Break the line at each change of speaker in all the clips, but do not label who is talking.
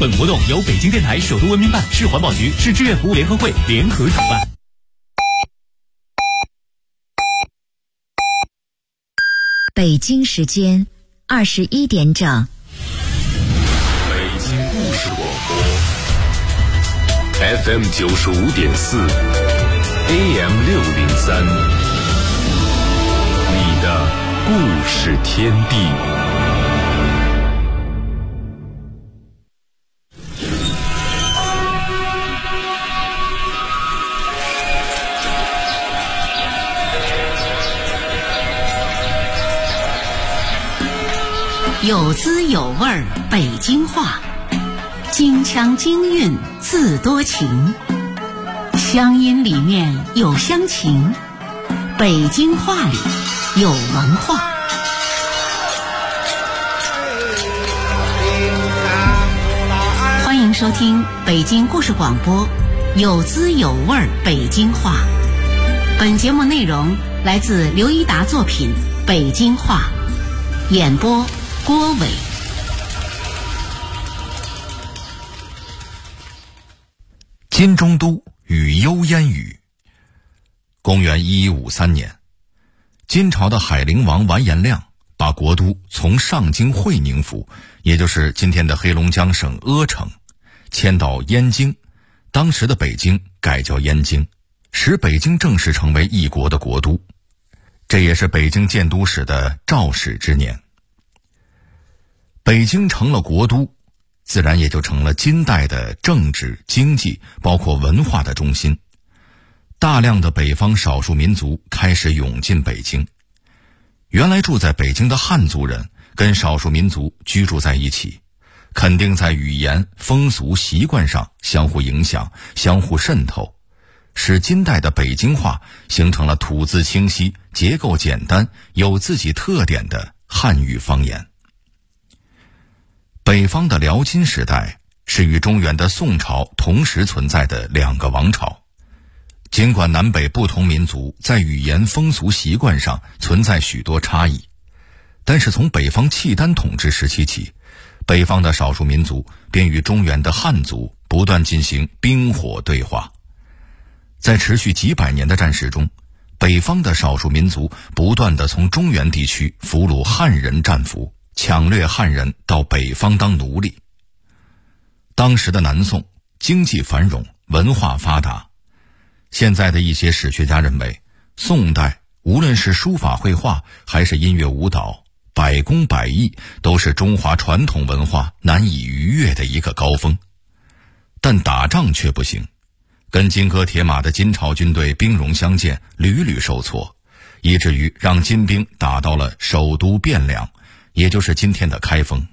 本活动由北京电台首都文明办、市环保局、市志愿服务联合会联合主办。
北京时间21点整。
北京故事广播 FM 95.4 AM 603，你的故事天地。
有滋有味儿北京话，京腔京韵自多情，乡音里面有乡情，北京话里有文化。欢迎收听北京故事广播，有滋有味儿北京话。本节目内容来自刘一达作品《北京话》，演播郭伟。
金中都与幽烟雨。公元1153年，金朝的海陵王完颜亮把国都从上京会宁府，也就是今天的黑龙江省阿城，迁到燕京，当时的北京改叫燕京，使北京正式成为一国的国都。这也是北京建都史的肇始之年。北京成了国都，自然也就成了金代的政治、经济包括文化的中心。大量的北方少数民族开始涌进北京。原来住在北京的汉族人跟少数民族居住在一起，肯定在语言、风俗、习惯上相互影响、相互渗透，使金代的北京话形成了吐字清晰、结构简单、有自己特点的汉语方言。北方的辽金时代是与中原的宋朝同时存在的两个王朝。尽管南北不同民族在语言、风俗、习惯上存在许多差异，但是从北方契丹统治时期起，北方的少数民族便与中原的汉族不断进行冰火对话。在持续几百年的战事中，北方的少数民族不断地从中原地区俘虏汉人战俘，抢掠汉人到北方当奴隶。当时的南宋经济繁荣，文化发达。现在的一些史学家认为，宋代无论是书法绘画还是音乐舞蹈，百工百艺都是中华传统文化难以逾越的一个高峰。但打仗却不行，跟金戈铁马的金朝军队兵戎相见，屡屡受挫，以至于让金兵打到了首都汴梁，也就是今天的开封。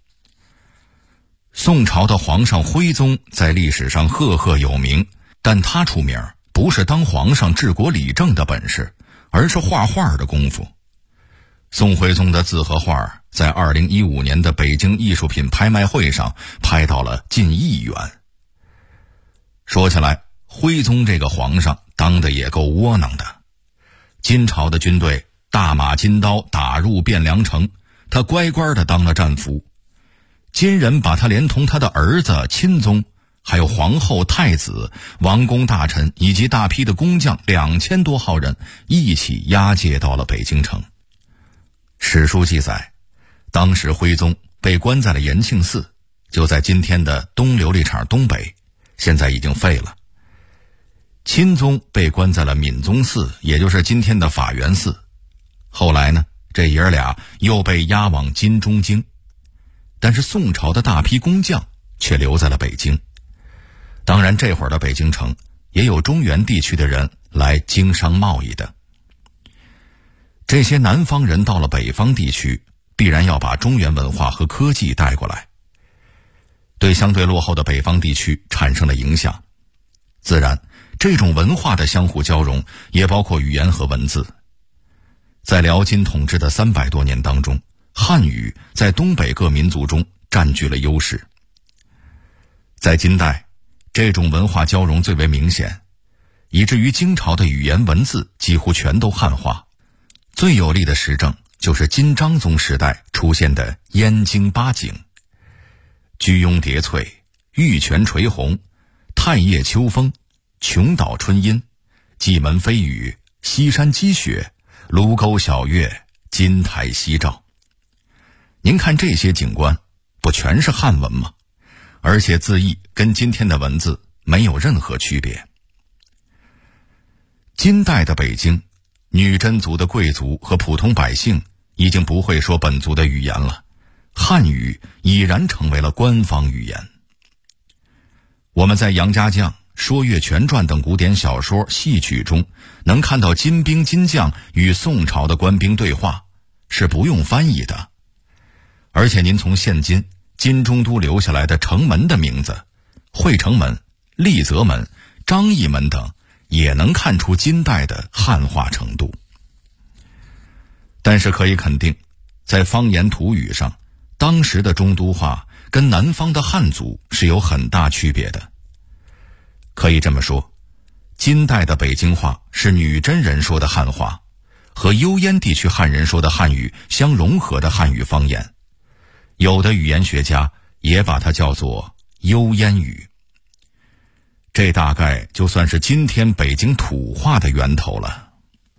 宋朝的皇上徽宗在历史上赫赫有名，但他出名不是当皇上治国理政的本事，而是画画的功夫。宋徽宗的字和画在2015年的北京艺术品拍卖会上拍到了近1亿元。说起来，徽宗这个皇上当得也够窝囊的。金朝的军队大马金刀打入汴梁城，他乖乖地当了战俘。金人把他连同他的儿子、亲宗，还有皇后、太子、王公大臣以及大批的工匠2000多号人一起押解到了北京城。史书记载，当时徽宗被关在了延庆寺，就在今天的东琉璃厂东北，现在已经废了。钦宗被关在了敏宗寺，也就是今天的法源寺。后来呢，这爷儿俩又被押往金中京。但是宋朝的大批工匠却留在了北京。当然这会儿的北京城也有中原地区的人来经商贸易的。这些南方人到了北方地区，必然要把中原文化和科技带过来，对相对落后的北方地区产生了影响。自然这种文化的相互交融也包括语言和文字。在辽金统治的300多年当中，汉语在东北各民族中占据了优势。在金代，这种文化交融最为明显，以至于金朝的语言文字几乎全都汉化。最有力的实证就是金章宗时代出现的燕京八景。 居庸叠翠，玉泉垂红，太液秋风，琼岛春阴，蓟门飞雨，西山积雪，卢沟晓月，金台夕照。您看这些景观，不全是汉文吗？而且字义跟今天的文字没有任何区别。金代的北京，女真族的贵族和普通百姓已经不会说本族的语言了，汉语已然成为了官方语言。我们在杨家将、说岳全传等古典小说、戏曲中能看到金兵金将与宋朝的官兵对话，是不用翻译的。而且您从现今金中都留下来的城门的名字，惠城门、丽泽门、张义门等，也能看出金代的汉化程度。但是可以肯定，在方言土语上，当时的中都话跟南方的汉族是有很大区别的。可以这么说，金代的北京话是女真人说的汉话，和幽燕地区汉人说的汉语相融合的汉语方言。有的语言学家也把它叫做幽燕语。这大概就算是今天北京土话的源头了。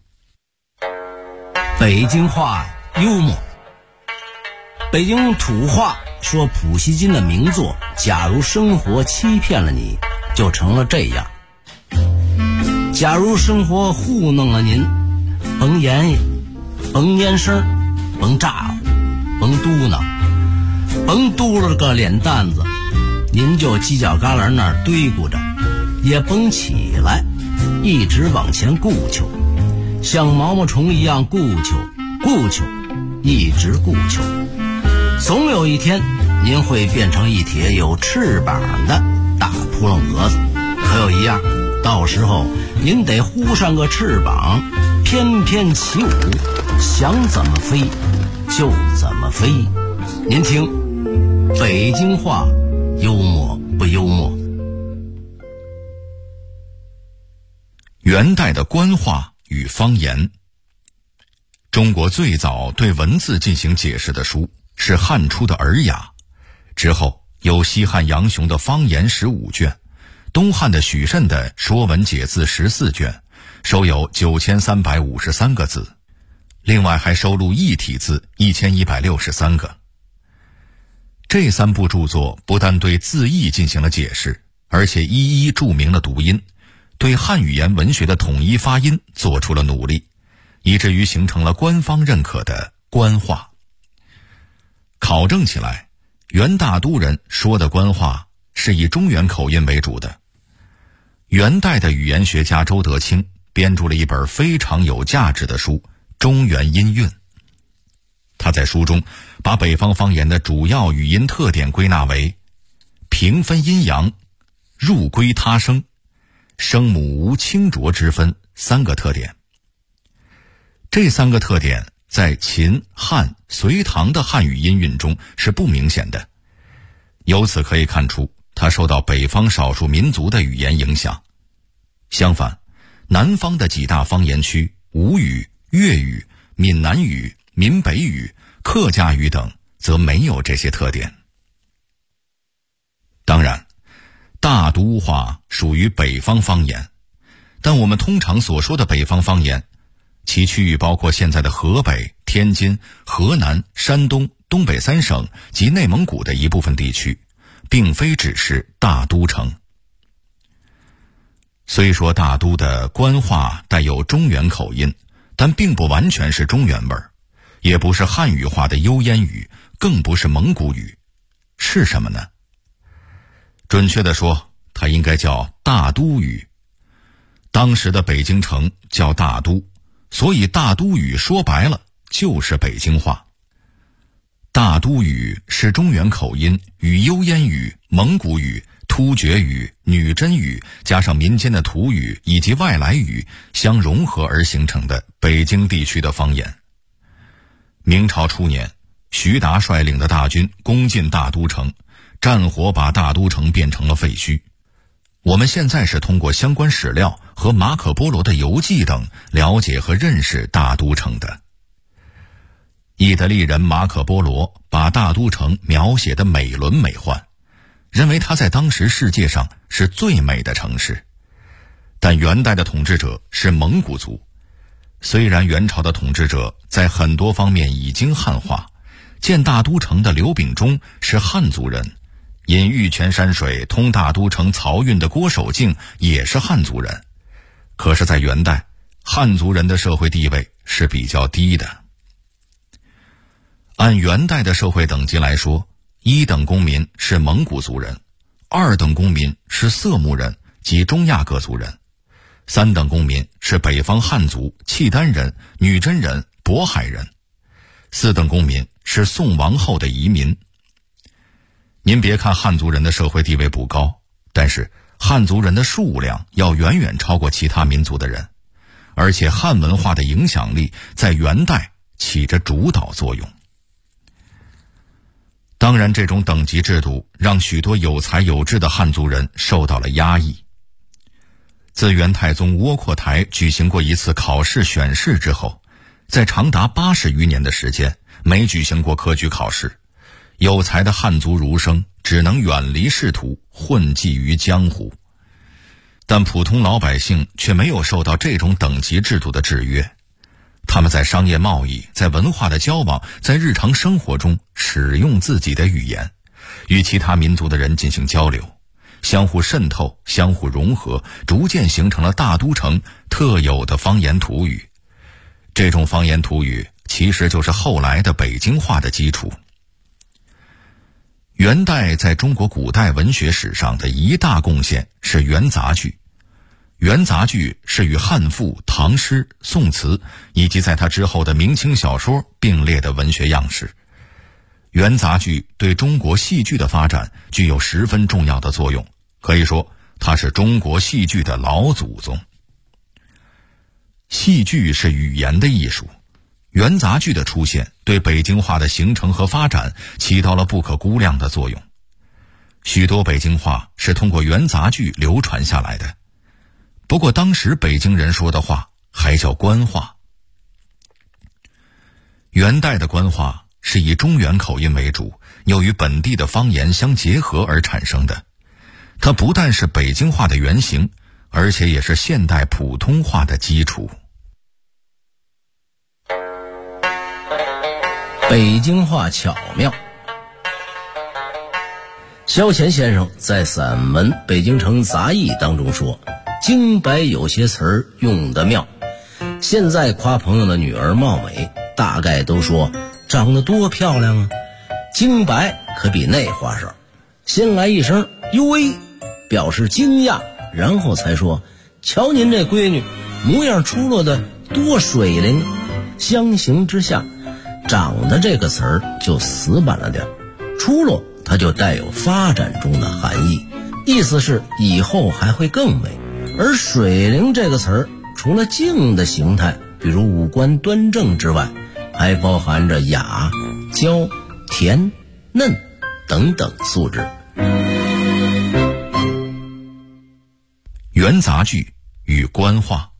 北京话幽默。北京土话说普希金的名作《假如生活欺骗了你》就成了这样。假如生活糊弄了您，甭言语，甭言声，甭咋呼，甭嘟囔，甭嘟了个脸蛋子，您就犄角旮旯那儿堆咕着，也甭起来，一直往前顾求，像毛毛虫一样顾求，一直顾求。总有一天，您会变成一帖有翅膀的大扑棱蛾子。可有一样，到时候您得呼上个翅膀，翩翩起舞，想怎么飞就怎么飞。您听，北京话幽默不幽默？
元代的官话与方言。中国最早对文字进行解释的书是汉初的《尔雅》，之后有西汉杨雄的方言15卷，东汉的许慎的说文解字14卷，收有9353个字，另外还收录异体字1163个。这3部著作不但对字义进行了解释，而且一一注明了读音，对汉语言文学的统一发音做出了努力，以至于形成了官方认可的官话。考证起来，元大都人说的官话是以中原口音为主的。元代的语言学家周德清编著了一本非常有价值的书《中原音韵》。他在书中把北方方言的主要语音特点归纳为平分阴阳、入归他声、声母无清浊之分3个特点。这3个特点在秦、汉、隋唐的汉语音韵中是不明显的，由此可以看出它受到北方少数民族的语言影响。相反，南方的几大方言区吴语、粤语、闽南语、闽北语、客家语等则没有这些特点。当然，大都话属于北方方言，但我们通常所说的北方方言，其区域包括现在的河北、天津、河南、山东、东北3省及内蒙古的一部分地区，并非只是大都城。虽说大都的官话带有中原口音，但并不完全是中原味儿，也不是汉语化的幽燕语，更不是蒙古语，是什么呢？准确地说，它应该叫大都语。当时的北京城叫大都，所以大都语说白了就是北京话。大都语是中原口音与幽燕语、蒙古语、突厥语、女真语加上民间的土语以及外来语相融合而形成的北京地区的方言。明朝初年，徐达率领的大军攻进大都城，战火把大都城变成了废墟。我们现在是通过相关史料和马可波罗的游记等了解和认识大都城的。意大利人马可波罗把大都城描写得美轮美奂， 认为它在当时世界上是最美的城市。但元代的统治者是蒙古族，虽然元朝的统治者在很多方面已经汉化，建大都城的刘秉忠是汉族人，引玉泉山水通大都城漕运的郭守敬也是汉族人，可是在元代，汉族人的社会地位是比较低的。按元代的社会等级来说，1等公民是蒙古族人，2等公民是色目人及中亚各族人，3等公民是北方汉族、契丹人、女真人、渤海人，4等公民是宋王后的移民。您别看汉族人的社会地位不高，但是汉族人的数量要远远超过其他民族的人，而且汉文化的影响力在元代起着主导作用。当然，这种等级制度让许多有才有智的汉族人受到了压抑。自元太宗窝阔台举行过一次考试选试之后，在长达80余年的时间没举行过科举考试，有才的汉族儒生只能远离仕途，混迹于江湖。但普通老百姓却没有受到这种等级制度的制约，他们在商业贸易、在文化的交往、在日常生活中使用自己的语言，与其他民族的人进行交流，相互渗透、相互融合，逐渐形成了大都城特有的方言土语。这种方言土语其实就是后来的北京话的基础。元代在中国古代文学史上的一大贡献是元杂剧。元杂剧是与汉赋、唐诗、宋词以及在它之后的明清小说并列的文学样式。元杂剧对中国戏剧的发展具有十分重要的作用，可以说它是中国戏剧的老祖宗。戏剧是语言的艺术，元杂剧的出现对北京话的形成和发展起到了不可估量的作用。许多北京话是通过元杂剧流传下来的，不过当时北京人说的话还叫官话。元代的官话是以中原口音为主，又与本地的方言相结合而产生的。它不但是北京话的原型，而且也是现代普通话的基础。
北京话巧妙。萧乾先生在散文《北京城杂艺》当中说，京白有些词儿用得妙。现在夸朋友的女儿貌美，大概都说长得多漂亮啊。京白可比那花哨，先来一声哟喂，表示惊讶，然后才说瞧您这闺女模样出落的多水灵。相形之下，长得这个词儿就死板了点，出落它就带有发展中的含义，意思是以后还会更美。而水灵这个词儿除了静的形态，比如五官端正之外，还包含着雅、娇、甜、嫩等等素质。
元杂剧与官话。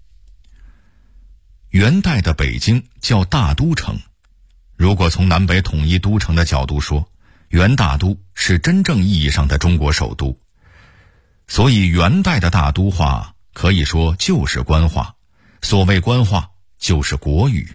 元代的北京叫大都城，如果从南北统一都城的角度说，元大都是真正意义上的中国首都，所以元代的大都话可以说就是官话，所谓官话就是国语。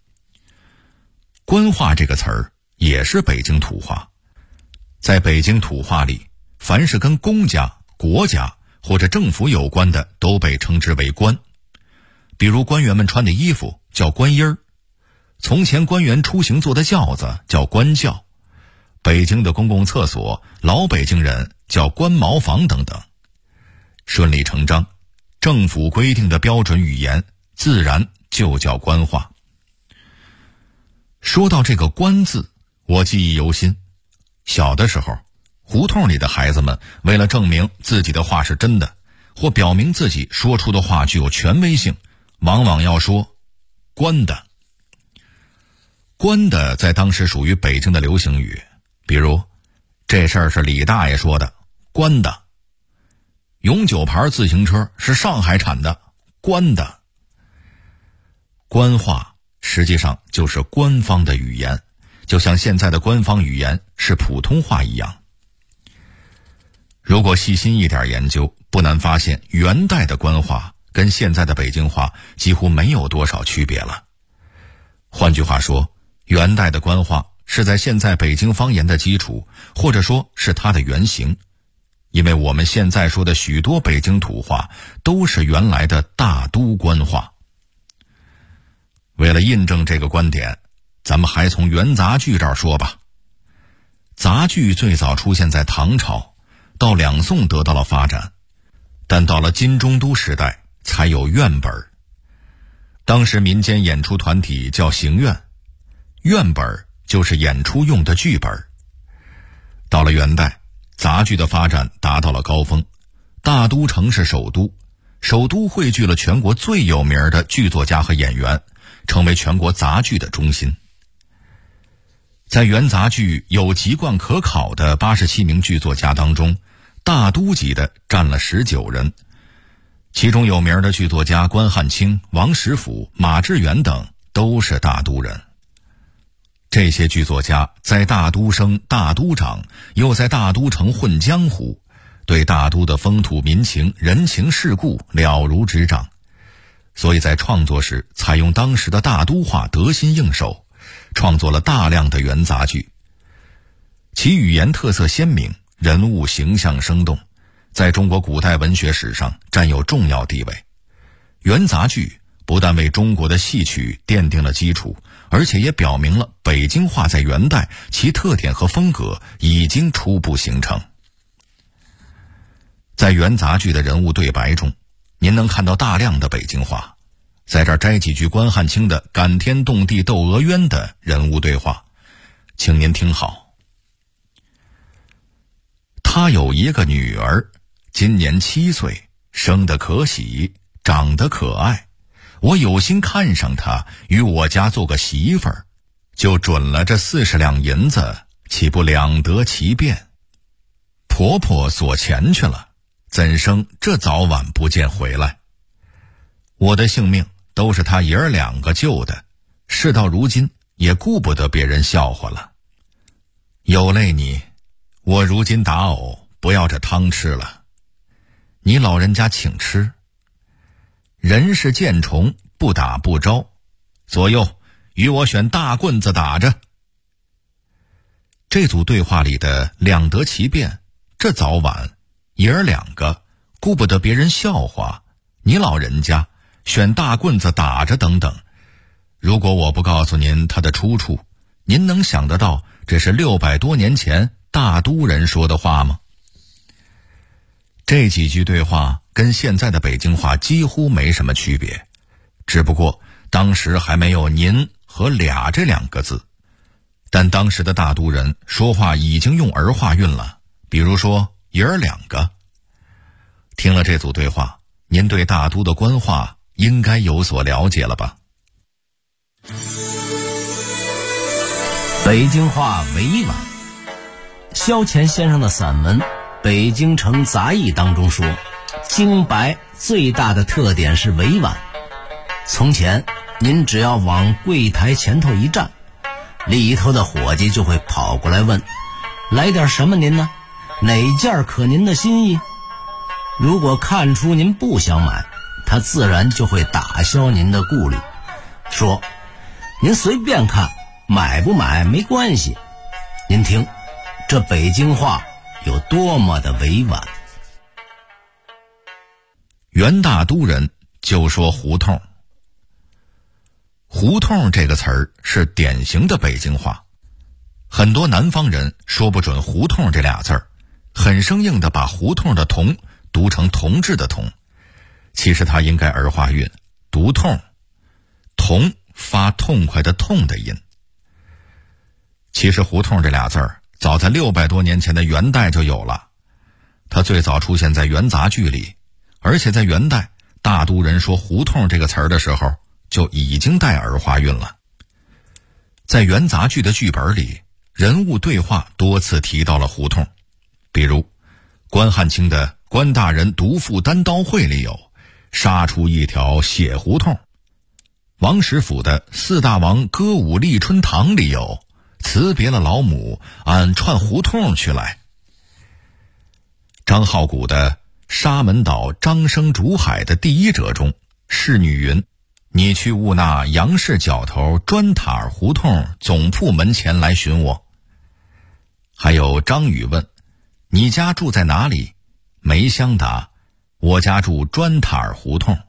官话这个词儿也是北京土话，在北京土话里，凡是跟公家、国家或者政府有关的都被称之为官。比如官员们穿的衣服叫官衣儿，从前官员出行坐的轿子叫官轿，北京的公共厕所老北京人叫官茅房等等。顺理成章，政府规定的标准语言自然就叫官话。说到这个官字，我记忆犹新。小的时候，胡同里的孩子们为了证明自己的话是真的，或表明自己说出的话具有权威性，往往要说官的。官的在当时属于北京的流行语，比如这事儿是李大爷说的，官的；永久牌自行车是上海产的，官的。官话实际上就是官方的语言，就像现在的官方语言是普通话一样。 如果细心一点研究，不难发现元代的官话跟现在的北京话几乎没有多少区别了。换句话说，元代的官话是在现在北京方言的基础，或者说是它的原型。因为我们现在说的许多北京土话都是原来的大都官话。为了印证这个观点，咱们还从元杂剧这儿说吧。杂剧最早出现在唐朝，到两宋得到了发展，但到了金中都时代才有院本。当时民间演出团体叫行院，院本就是演出用的剧本。到了元代，杂剧的发展达到了高峰，大都城是首都，首都汇聚了全国最有名的剧作家和演员，成为全国杂剧的中心。在元杂剧有籍贯可考的87名剧作家当中，大都级的占了19人，其中有名的剧作家关汉卿、王实甫、马致远等都是大都人。这些剧作家在大都生、大都长，又在大都城混江湖，对大都的风土民情、人情世故了如指掌，所以在创作时采用当时的大都话得心应手，创作了大量的元杂剧。其语言特色鲜明，人物形象生动，在中国古代文学史上占有重要地位。元杂剧不但为中国的戏曲奠定了基础，而且也表明了北京话在元代其特点和风格已经初步形成。在元杂剧的人物对白中，您能看到大量的北京话。在这儿摘几句关汉卿的感天动地窦娥冤的人物对话，请您听好。他有一个女儿，今年7岁，生得可喜，长得可爱，我有心看上她，与我家做个媳妇儿，就准了这40两银子，岂不两得其便？婆婆索钱去了，怎生这早晚不见回来？我的性命都是他爷儿2个救的，事到如今也顾不得别人笑话了。有累你，我如今打藕，不要这汤吃了，你老人家请吃。人是见虫，不打不招，左右与我选大棍子打着。这组对话里的两得其便，这早晚爷儿2个，顾不得别人笑话，你老人家选大棍子打着等等，如果我不告诉您它的出处，您能想得到这是600多年前大都人说的话吗？这几句对话跟现在的北京话几乎没什么区别，只不过当时还没有您和俩这2个字，但当时的大都人说话已经用儿化韵了，比如说爷儿2个。听了这组对话，您对大都的官话应该有所了解了吧？
北京话委婉。萧乾先生的散文《北京城杂役》当中说，京白最大的特点是委婉。从前您只要往柜台前头一站，里头的伙计就会跑过来问，来点什么您呢？哪件可您的心意？如果看出您不想买，他自然就会打消您的顾虑，说您随便看，买不买没关系。您听这北京话有多么的委婉。
元大都人就说胡同。胡同这个词儿是典型的北京话，很多南方人说不准胡同这俩字儿，很生硬地把胡同的同读成同志的同，其实它应该儿化韵，读痛，同发痛快的痛的音。其实胡同这俩字儿早在600多年前的元代就有了，它最早出现在元杂剧里，而且在元代大都人说胡同这个词儿的时候就已经带儿化韵了。在元杂剧的剧本里，人物对话多次提到了胡同，比如关汉卿的关大人独赴单刀会里有杀出一条血胡同，王实甫的4大王歌舞立春堂里有辞别了老母，俺串胡同去来。张张浩古的《沙门岛张生竹海》的第一折中，侍女云：你去务那杨氏角头砖塔儿胡同总铺门前来寻我。还有张宇问：你家住在哪里？梅香答：我家住砖塔儿胡同。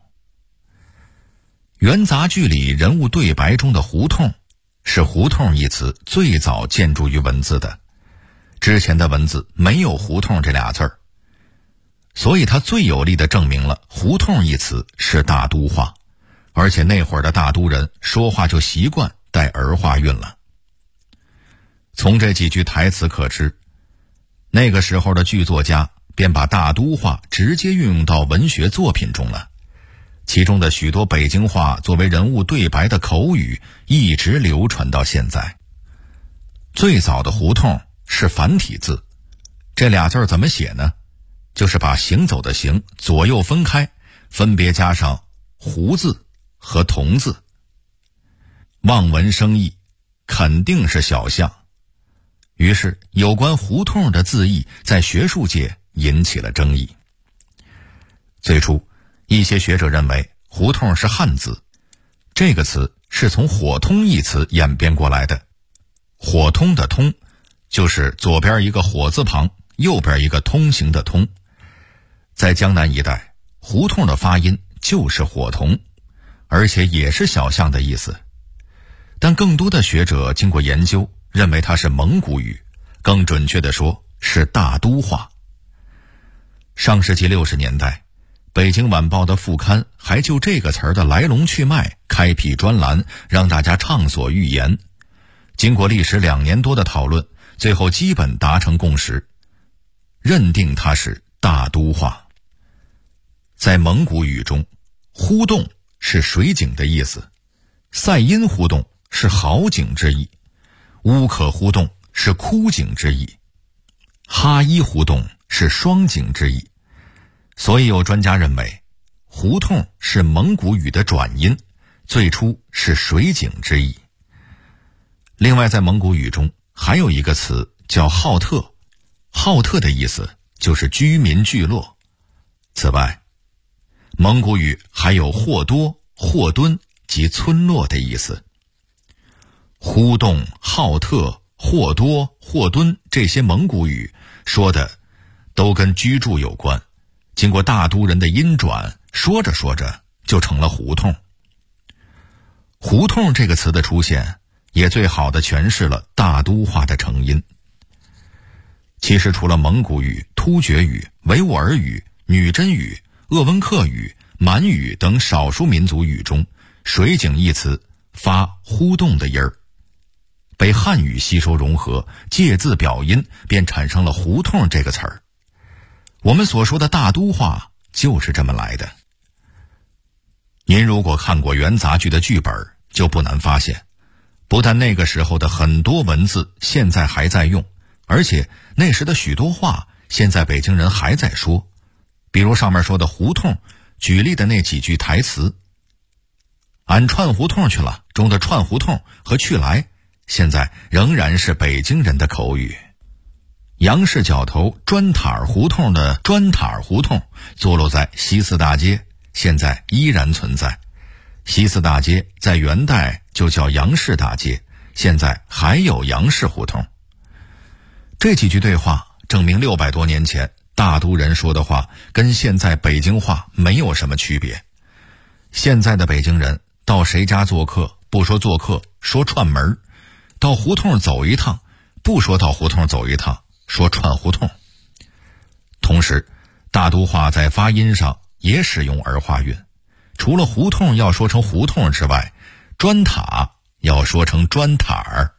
元杂剧里人物对白中的胡同，是胡同一词最早建筑于文字的，之前的文字没有胡同这俩字儿，所以它最有力地证明了胡同一词是大都话，而且那会儿的大都人说话就习惯带儿化韵了。从这几句台词可知，那个时候的剧作家便把大都话直接运用到文学作品中了，其中的许多北京话作为人物对白的口语一直流传到现在。最早的胡同是繁体字，这俩字怎么写呢？就是把行走的行左右分开，分别加上胡字和同字。望文生义，肯定是小象。于是有关胡同的字义在学术界引起了争议。最初一些学者认为胡同是汉字，这个词是从火通一词演变过来的。火通的通就是左边一个火字旁，右边一个通行的通。在江南一带，胡同的发音就是火通，而且也是小象的意思。但更多的学者经过研究，认为它是蒙古语，更准确地说是大都话。上世纪60年代，北京晚报的副刊还就这个词儿的来龙去脉开辟专栏，让大家畅所欲言。经过历时2年多的讨论，最后基本达成共识，认定它是大都话。在蒙古语中，忽洞是水井的意思，塞因忽洞是好井之意，乌可忽洞是枯井之意，哈伊忽洞是双井之意。所以有专家认为，胡同是蒙古语的转音，最初是水井之意。另外在蒙古语中还有一个词叫浩特，浩特的意思就是居民聚落。此外，蒙古语还有霍多、霍敦及村落的意思。忽洞、浩特、霍多、霍敦这些蒙古语说的都跟居住有关，经过大都人的音转，说着说着就成了胡同。胡同这个词的出现也最好地诠释了大都话的成因。其实除了蒙古语、突厥语、维吾尔语、女真语、鄂温克语、满语等少数民族语中，水井一词发忽洞的音儿，被汉语吸收融合，借字表音，便产生了胡同这个词儿。我们所说的大都话就是这么来的。您如果看过元杂剧的剧本，就不难发现，不但那个时候的很多文字现在还在用，而且那时的许多话现在北京人还在说。比如上面说的胡同举例的那几句台词，俺串胡同去了中的串胡同和去来，现在仍然是北京人的口语。杨氏角头砖塔儿胡同的砖塔儿胡同坐落在西四大街，现在依然存在。西四大街在元代就叫杨氏大街，现在还有杨氏胡同。这几句对话证明600多年前大都人说的话跟现在北京话没有什么区别。现在的北京人到谁家做客，不说做客，说串门；到胡同走一趟，不说到胡同走一趟，说串胡同。同时，大都话在发音上也使用儿化韵，除了胡同要说成胡同之外，砖塔要说成砖塔儿。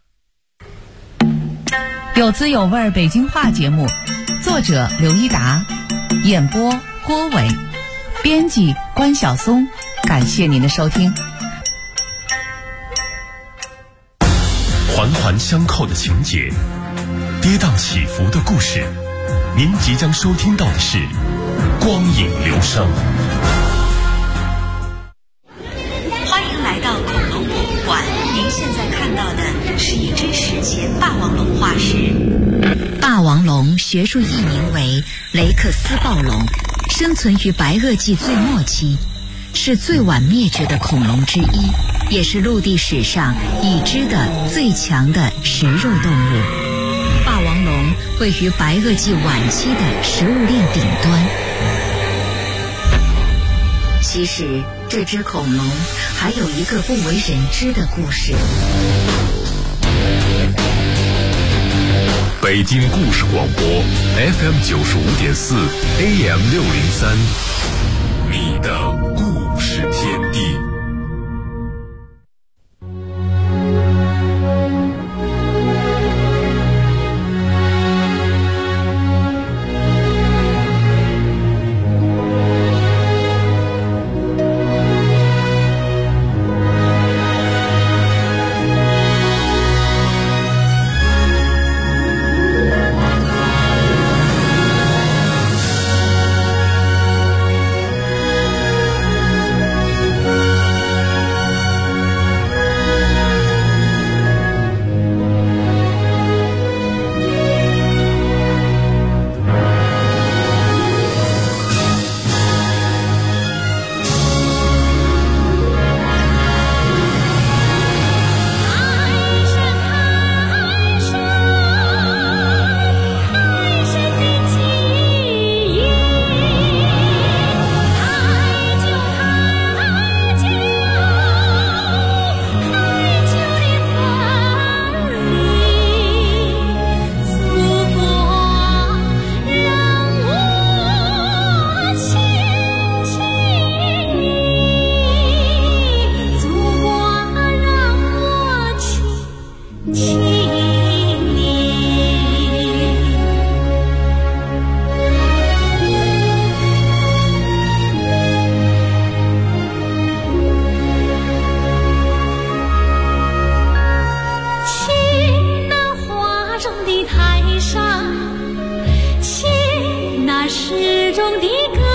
有滋有味北京话节目，作者刘一达，演播郭伟，编辑关晓松。感谢您的收听。
环环相扣的情节，跌宕起伏的故事，您即将收听到的是光影流声。
欢迎来到恐龙博物馆，您现在看到的是一只史前霸王龙化石。
霸霸王龙学术译名为雷克斯暴龙，生存于白垩纪最末期，是最晚灭绝的恐龙之一，也是陆地史上已知的最强的食肉动物。霸王龙位于白垩纪晚期的食物链顶端。其实这只恐龙还有一个不为人知的故事。
北京故事广播 FM 95.4 AM 603，你的故事天地。
始终的歌。